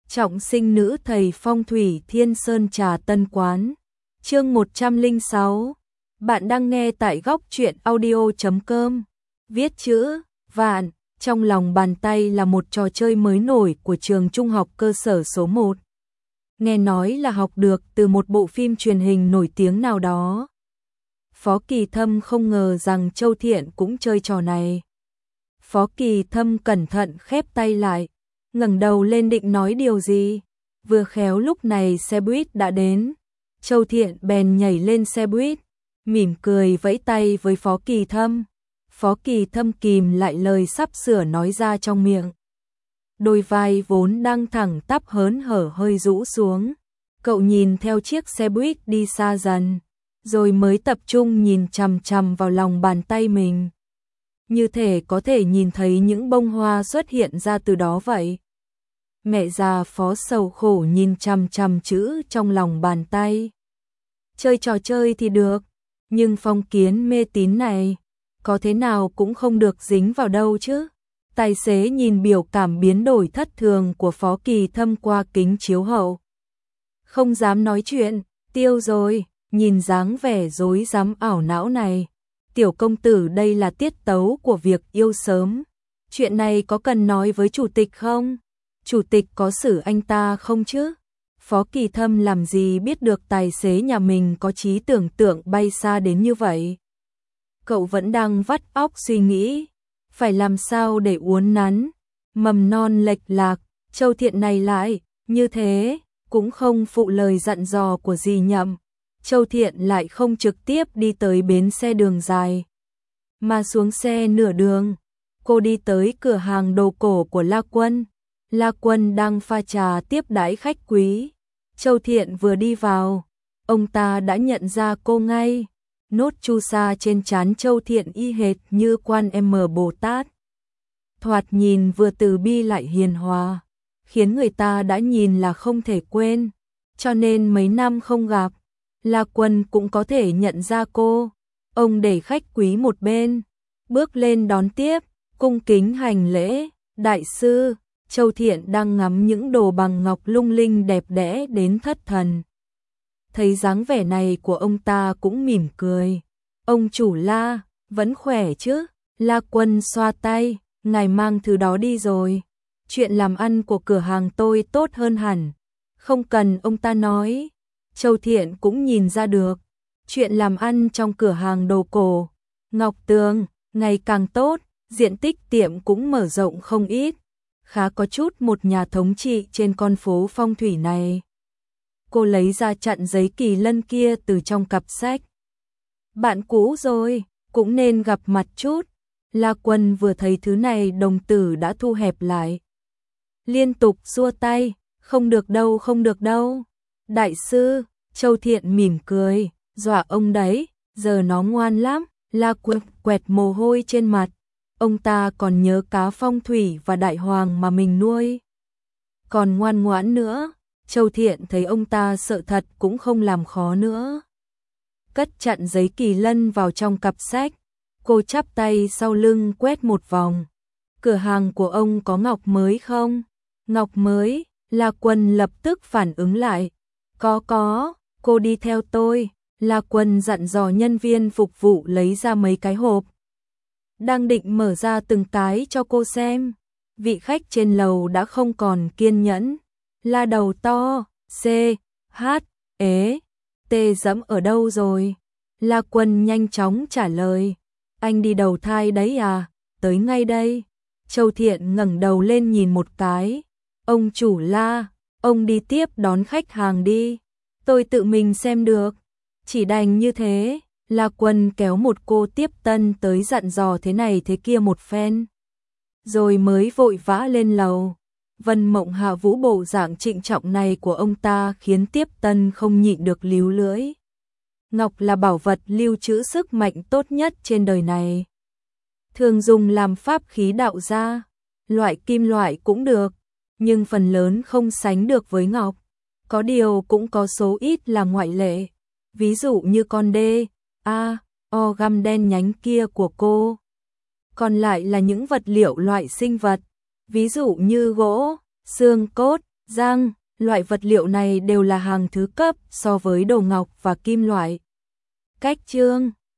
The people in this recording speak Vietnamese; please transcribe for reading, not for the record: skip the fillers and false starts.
Trọng sinh nữ thầy phong thủy Thiên Sơn Trà Tân Quán. Chương 106. Bạn đang nghe tại góc truyện audio.com. Viết chữ vạn trong lòng bàn tay là một trò chơi mới nổi của trường trung học cơ sở số 1. Nghe nói là học được từ một bộ phim truyền hình nổi tiếng nào đó. Phó Kỳ Thâm không ngờ rằng Châu Thiện cũng chơi trò này. Phó Kỳ Thâm cẩn thận khép tay lại, ngẩng đầu lên định nói điều gì, vừa khéo lúc này xe buýt đã đến. Châu Thiện bèn nhảy lên xe buýt, mỉm cười vẫy tay với Phó Kỳ Thâm. Phó Kỳ Thâm kìm lại lời sắp sửa nói ra trong miệng. Đôi vai vốn đang thẳng tắp hớn hở hơi rũ xuống. Cậu nhìn theo chiếc xe buýt đi xa dần, rồi mới tập trung nhìn chằm chằm vào lòng bàn tay mình. Như thể có thể nhìn thấy những bông hoa xuất hiện ra từ đó vậy. Mẹ già Phó sầu khổ nhìn chằm chằm chữ trong lòng bàn tay. Chơi trò chơi thì được, nhưng phong kiến mê tín này, có thế nào cũng không được dính vào đâu chứ. Tài xế nhìn biểu cảm biến đổi thất thường của Phó Kỳ Thâm qua kính chiếu hậu. Không dám nói chuyện, tiêu rồi, nhìn dáng vẻ rối rắm ảo não này. Tiểu công tử đây là tiết tấu của việc yêu sớm. Chuyện này có cần nói với chủ tịch không? Chủ tịch có xử anh ta không chứ? Phó Kỳ Thâm làm gì biết được tài xế nhà mình có trí tưởng tượng bay xa đến như vậy. Cậu vẫn đang vắt óc suy nghĩ, phải làm sao để uốn nắn mầm non lệch lạc Châu Thiện này lại, như thế cũng không phụ lời dặn dò của dì Nhậm. Châu Thiện lại không trực tiếp đi tới bến xe đường dài, mà xuống xe nửa đường. Cô đi tới cửa hàng đồ cổ của La Quân. La Quân đang pha trà tiếp đãi khách quý. Châu Thiện vừa đi vào, ông ta đã nhận ra cô ngay. Nốt chu sa trên trán Châu Thiện y hệt như Quan Bồ Tát. Thoạt nhìn vừa từ bi lại hiền hòa, khiến người ta đã nhìn là không thể quên. Cho nên mấy năm không gặp, La Quân cũng có thể nhận ra cô. Ông để khách quý một bên, bước lên đón tiếp, cung kính hành lễ. Đại sư. Châu Thiện đang ngắm những đồ bằng ngọc lung linh đẹp đẽ đến thất thần. Thấy dáng vẻ này của ông ta cũng mỉm cười. Ông chủ La, vẫn khỏe chứ? La Quân xoa tay, ngài mang thứ đó đi rồi. Chuyện làm ăn của cửa hàng tôi tốt hơn hẳn. Không cần ông ta nói. Châu Thiện cũng nhìn ra được. Chuyện làm ăn trong cửa hàng đồ cổ Ngọc Tường ngày càng tốt, diện tích tiệm cũng mở rộng không ít. Khá có chút một nhà thống trị trên con phố phong thủy này. Cô lấy ra chặn giấy kỳ lân kia từ trong cặp sách. Bạn cũ rồi, cũng nên gặp mặt chút. La Quân vừa thấy thứ này đồng tử đã thu hẹp lại. Liên tục xua tay, không được đâu, không được đâu. Đại sư, Châu Thiện mỉm cười, dọa ông đấy, giờ nó ngoan lắm. La Quân quẹt mồ hôi trên mặt. Ông ta còn nhớ cá phong thủy và đại hoàng mà mình nuôi. Còn ngoan ngoãn nữa. Châu Thiện thấy ông ta sợ thật cũng không làm khó nữa. Cất chặn giấy kỳ lân vào trong cặp sách. Cô chắp tay sau lưng quét một vòng. Cửa hàng của ông có ngọc mới không? Ngọc mới? La Quân lập tức phản ứng lại. Có, cô đi theo tôi. La Quân dặn dò nhân viên phục vụ lấy ra mấy cái hộp. Đang định mở ra từng cái cho cô xem. Vị khách trên lầu đã không còn kiên nhẫn. La đầu to, C, H, ế, T dẫm ở đâu rồi? La Quân nhanh chóng trả lời. Anh đi đầu thai đấy à? Tới ngay đây. Châu Thiện ngẩng đầu lên nhìn một cái. Ông chủ La, ông đi tiếp đón khách hàng đi. Tôi tự mình xem được. Chỉ đành như thế. La Quân kéo một cô tiếp tân tới dặn dò thế này thế kia một phen. Rồi mới vội vã lên lầu. Vân Mộng Hạ Vũ bộ dạng trịnh trọng này của ông ta khiến tiếp tân không nhịn được líu lưỡi. Ngọc là bảo vật lưu trữ sức mạnh tốt nhất trên đời này. Thường dùng làm pháp khí đạo gia, loại kim loại cũng được, nhưng phần lớn không sánh được với ngọc. Có điều cũng có số ít là ngoại lệ, ví dụ như con O găm đen nhánh kia của cô. Còn lại là những vật liệu loại sinh vật, ví dụ như gỗ, xương cốt, Giang, loại vật liệu này đều là hàng thứ cấp so với đồ ngọc và kim loại. Cách chương